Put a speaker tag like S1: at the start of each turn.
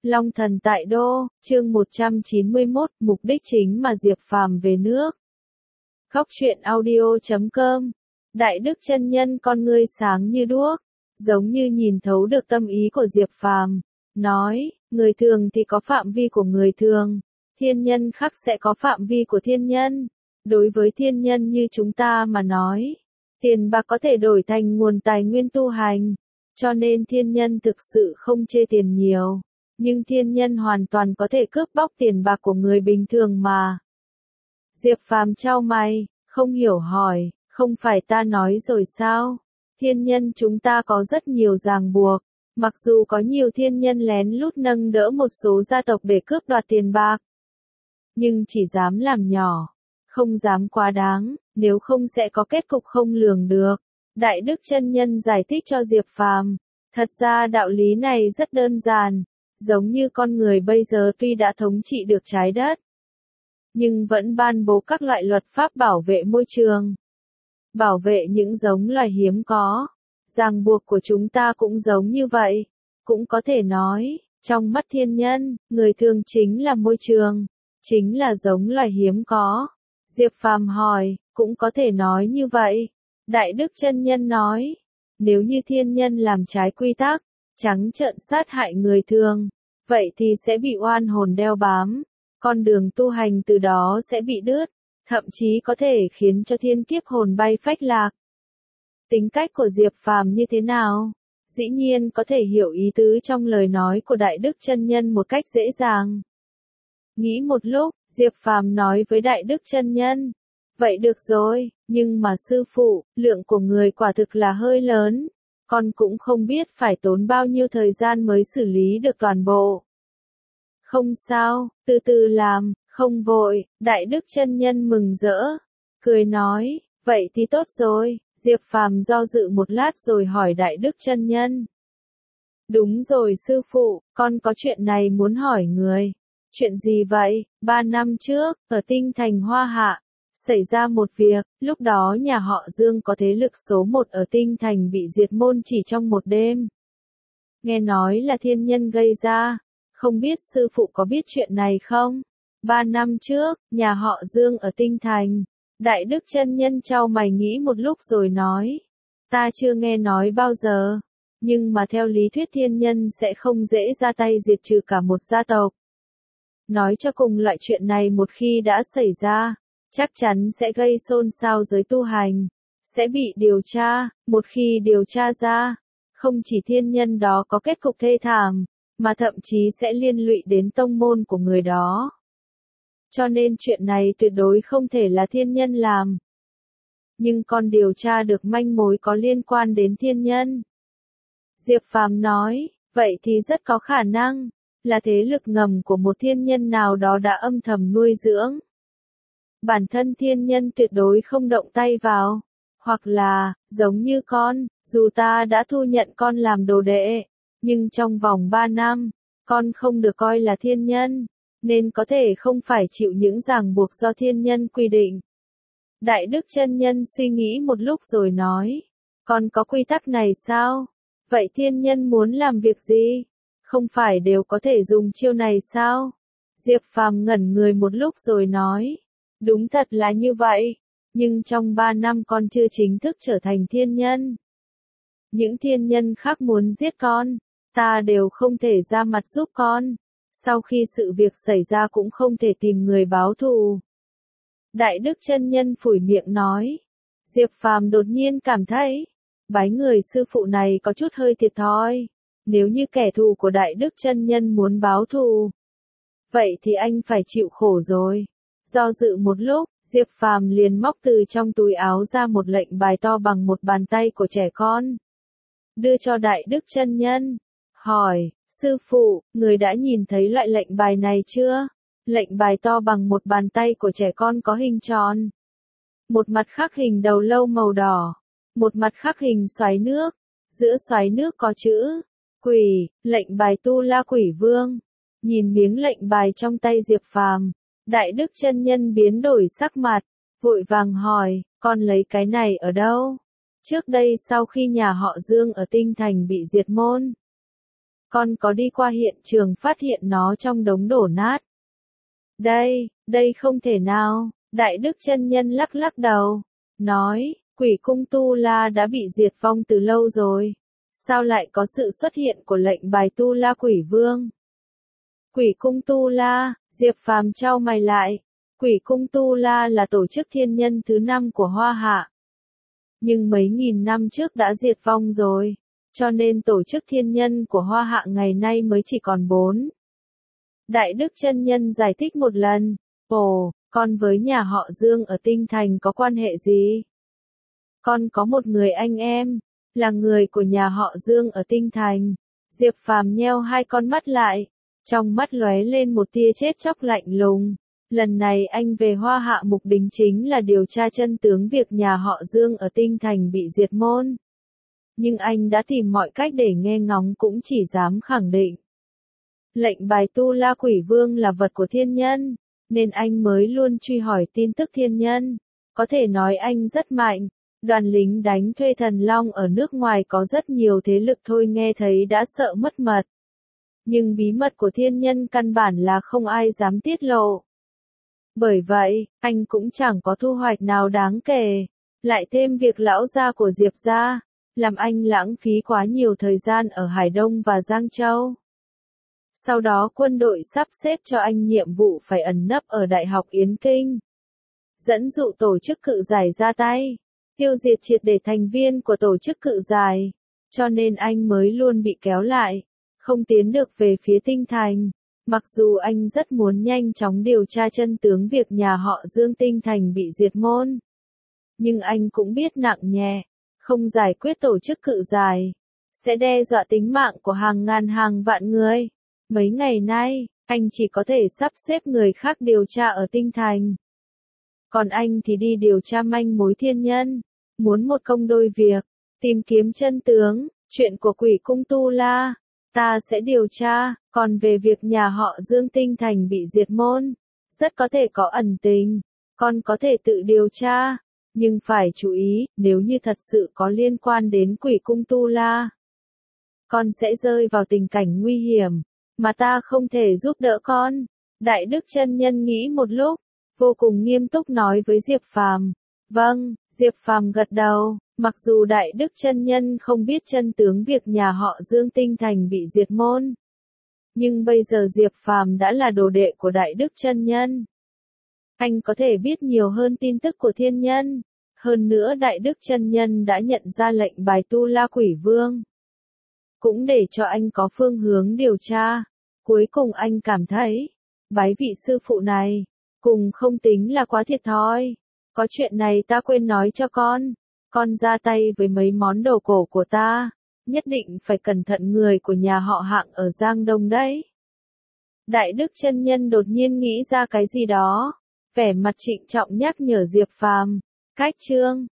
S1: Long Thần tại Đô, chương 191, mục đích chính mà Diệp Phàm về nước. Góc truyện audio.com. Đại Đức chân nhân con ngươi sáng như đuốc, giống như nhìn thấu được tâm ý của Diệp Phàm, nói, người thường thì có phạm vi của người thường, thiên nhân khác sẽ có phạm vi của thiên nhân. Đối với thiên nhân như chúng ta mà nói, tiền bạc có thể đổi thành nguồn tài nguyên tu hành, cho nên thiên nhân thực sự không chê tiền nhiều. Nhưng thiên nhân hoàn toàn có thể cướp bóc tiền bạc của người bình thường mà. Diệp Phàm chau mày, không hiểu hỏi, không phải ta nói rồi sao? Thiên nhân chúng ta có rất nhiều ràng buộc, mặc dù có nhiều thiên nhân lén lút nâng đỡ một số gia tộc để cướp đoạt tiền bạc, nhưng chỉ dám làm nhỏ, không dám quá đáng, nếu không sẽ có kết cục không lường được. Đại Đức chân nhân giải thích cho Diệp Phàm, thật ra đạo lý này rất đơn giản. Giống như con người bây giờ tuy đã thống trị được trái đất, nhưng vẫn ban bố các loại luật pháp bảo vệ môi trường, bảo vệ những giống loài hiếm có. Ràng buộc của chúng ta cũng giống như vậy. Cũng có thể nói, trong mắt thiên nhân, người thường chính là môi trường, chính là giống loài hiếm có. Diệp Phàm hỏi, cũng có thể nói như vậy. Đại Đức chân nhân nói, nếu như thiên nhân làm trái quy tắc, trắng trợn sát hại người thường, vậy thì sẽ bị oan hồn đeo bám, con đường tu hành từ đó sẽ bị đứt, thậm chí có thể khiến cho thiên kiếp hồn bay phách lạc. Tính cách của Diệp Phàm như thế nào? Dĩ nhiên có thể hiểu ý tứ trong lời nói của Đại Đức chân nhân một cách dễ dàng. Nghĩ một lúc, Diệp Phàm nói với Đại Đức chân nhân, vậy được rồi, nhưng mà sư phụ, lượng của người quả thực là hơi lớn. Con cũng không biết phải tốn bao nhiêu thời gian mới xử lý được toàn bộ. Không sao, từ từ làm, không vội. Đại Đức chân nhân mừng rỡ, cười nói, vậy thì tốt rồi. Diệp Phàm do dự một lát rồi hỏi Đại Đức chân nhân. Đúng rồi sư phụ, con có chuyện này muốn hỏi người. Chuyện gì vậy? 3 năm trước, ở Tinh Thành Hoa Hạ, xảy ra một việc, lúc đó nhà họ Dương có thế lực số 1 ở Tinh Thành bị diệt môn chỉ trong một đêm. Nghe nói là thiên nhân gây ra, không biết sư phụ có biết chuyện này không? 3 năm trước, nhà họ Dương ở Tinh Thành. Đại Đức chân nhân chau mày nghĩ một lúc rồi nói, ta chưa nghe nói bao giờ, nhưng mà theo lý thuyết thiên nhân sẽ không dễ ra tay diệt trừ cả một gia tộc. Nói cho cùng loại chuyện này một khi đã xảy ra, chắc chắn sẽ gây xôn xao giới tu hành, sẽ bị điều tra, một khi điều tra ra, không chỉ thiên nhân đó có kết cục thê thảm, mà thậm chí sẽ liên lụy đến tông môn của người đó. Cho nên chuyện này tuyệt đối không thể là thiên nhân làm. Nhưng con điều tra được manh mối có liên quan đến thiên nhân. Diệp Phàm nói, vậy thì rất có khả năng là thế lực ngầm của một thiên nhân nào đó đã âm thầm nuôi dưỡng. Bản thân thiên nhân tuyệt đối không động tay vào. Hoặc là, giống như con, dù ta đã thu nhận con làm đồ đệ, nhưng trong vòng 3 năm, con không được coi là thiên nhân, nên có thể không phải chịu những ràng buộc do thiên nhân quy định. Đại Đức chân nhân suy nghĩ một lúc rồi nói, con có quy tắc này sao? Vậy thiên nhân muốn làm việc gì? Không phải đều có thể dùng chiêu này sao? Diệp Phàm ngẩn người một lúc rồi nói, đúng thật là như vậy, nhưng trong 3 năm con chưa chính thức trở thành thiên nhân. Những thiên nhân khác muốn giết con, ta đều không thể ra mặt giúp con. Sau khi sự việc xảy ra cũng không thể tìm người báo thù. Đại Đức chân nhân phủi miệng nói. Diệp Phàm đột nhiên cảm thấy, bái người sư phụ này có chút hơi thiệt thòi. Nếu như kẻ thù của Đại Đức chân nhân muốn báo thù, vậy thì anh phải chịu khổ rồi. Do dự một lúc, Diệp Phàm liền móc từ trong túi áo ra một lệnh bài to bằng một bàn tay của trẻ con, đưa cho Đại Đức chân nhân, hỏi, sư phụ, người đã nhìn thấy loại lệnh bài này chưa? Lệnh bài to bằng một bàn tay của trẻ con có hình tròn. Một mặt khắc hình đầu lâu màu đỏ, một mặt khắc hình xoáy nước, giữa xoáy nước có chữ quỷ, lệnh bài Tu La Quỷ Vương. Nhìn miếng lệnh bài trong tay Diệp Phàm, Đại Đức chân nhân biến đổi sắc mặt, vội vàng hỏi, con lấy cái này ở đâu? Trước đây sau khi nhà họ Dương ở Tinh Thành bị diệt môn, con có đi qua hiện trường phát hiện nó trong đống đổ nát. Đây không thể nào, Đại Đức chân nhân lắc lắc đầu, nói, quỷ cung Tu La đã bị diệt vong từ lâu rồi. Sao lại có sự xuất hiện của lệnh bài Tu La Quỷ Vương? Quỷ cung Tu La, Diệp Phàm chau mày lại. Quỷ cung Tu La là tổ chức thiên nhân thứ 5 của Hoa Hạ. Nhưng mấy nghìn năm trước đã diệt vong rồi, cho nên tổ chức thiên nhân của Hoa Hạ ngày nay mới chỉ còn 4. Đại Đức chân nhân giải thích một lần, ồ, con với nhà họ Dương ở Tinh Thành có quan hệ gì? Con có một người anh em, là người của nhà họ Dương ở Tinh Thành. Diệp Phàm nheo hai con mắt lại, trong mắt lóe lên một tia chết chóc lạnh lùng. Lần này anh về Hoa Hạ mục đích chính là điều tra chân tướng việc nhà họ Dương ở Tinh Thành bị diệt môn. Nhưng anh đã tìm mọi cách để nghe ngóng cũng chỉ dám khẳng định. Lệnh bài Tu La Quỷ Vương là vật của thiên nhân, nên anh mới luôn truy hỏi tin tức thiên nhân. Có thể nói anh rất mạnh. Đoàn lính đánh thuê Thần Long ở nước ngoài có rất nhiều thế lực thôi nghe thấy đã sợ mất mật. Nhưng bí mật của thiên nhân căn bản là không ai dám tiết lộ. Bởi vậy, anh cũng chẳng có thu hoạch nào đáng kể. Lại thêm việc lão gia của Diệp gia, làm anh lãng phí quá nhiều thời gian ở Hải Đông và Giang Châu. Sau đó quân đội sắp xếp cho anh nhiệm vụ phải ẩn nấp ở Đại học Yến Kinh. Dẫn dụ tổ chức cự giải ra tay, tiêu diệt triệt để thành viên của tổ chức cự giải. Cho nên anh mới luôn bị kéo lại, không tiến được về phía Tinh Thành. Mặc dù anh rất muốn nhanh chóng điều tra chân tướng việc nhà họ Dương Tinh Thành bị diệt môn. Nhưng anh cũng biết nặng nhẹ, không giải quyết tổ chức cự giải, sẽ đe dọa tính mạng của hàng ngàn hàng vạn người. Mấy ngày nay, anh chỉ có thể sắp xếp người khác điều tra ở Tinh Thành. Còn anh thì đi điều tra manh mối thiên nhân, muốn một công đôi việc, tìm kiếm chân tướng, chuyện của quỷ cung Tu La. Ta sẽ điều tra, còn về việc nhà họ Dương Tinh Thành bị diệt môn, rất có thể có ẩn tình, con có thể tự điều tra, nhưng phải chú ý, nếu như thật sự có liên quan đến quỷ cung Tu La, con sẽ rơi vào tình cảnh nguy hiểm, mà ta không thể giúp đỡ con. Đại Đức chân nhân nghĩ một lúc, vô cùng nghiêm túc nói với Diệp Phàm. Vâng, Diệp Phàm gật đầu. Mặc dù Đại Đức chân nhân không biết chân tướng việc nhà họ Dương Tinh Thành bị diệt môn, nhưng bây giờ Diệp Phàm đã là đồ đệ của Đại Đức chân nhân. Anh có thể biết nhiều hơn tin tức của thiên nhân. Hơn nữa Đại Đức chân nhân đã nhận ra lệnh bài Tu La Quỷ Vương, cũng để cho anh có phương hướng điều tra. Cuối cùng anh cảm thấy, bái vị sư phụ này, cùng không tính là quá thiệt thòi. Có chuyện này ta quên nói cho con ra tay với mấy món đồ cổ của ta, nhất định phải cẩn thận người của nhà họ Hạng ở Giang Đông đấy. Đại Đức chân nhân đột nhiên nghĩ ra cái gì đó, vẻ mặt trịnh trọng nhắc nhở Diệp Phàm. Cách chương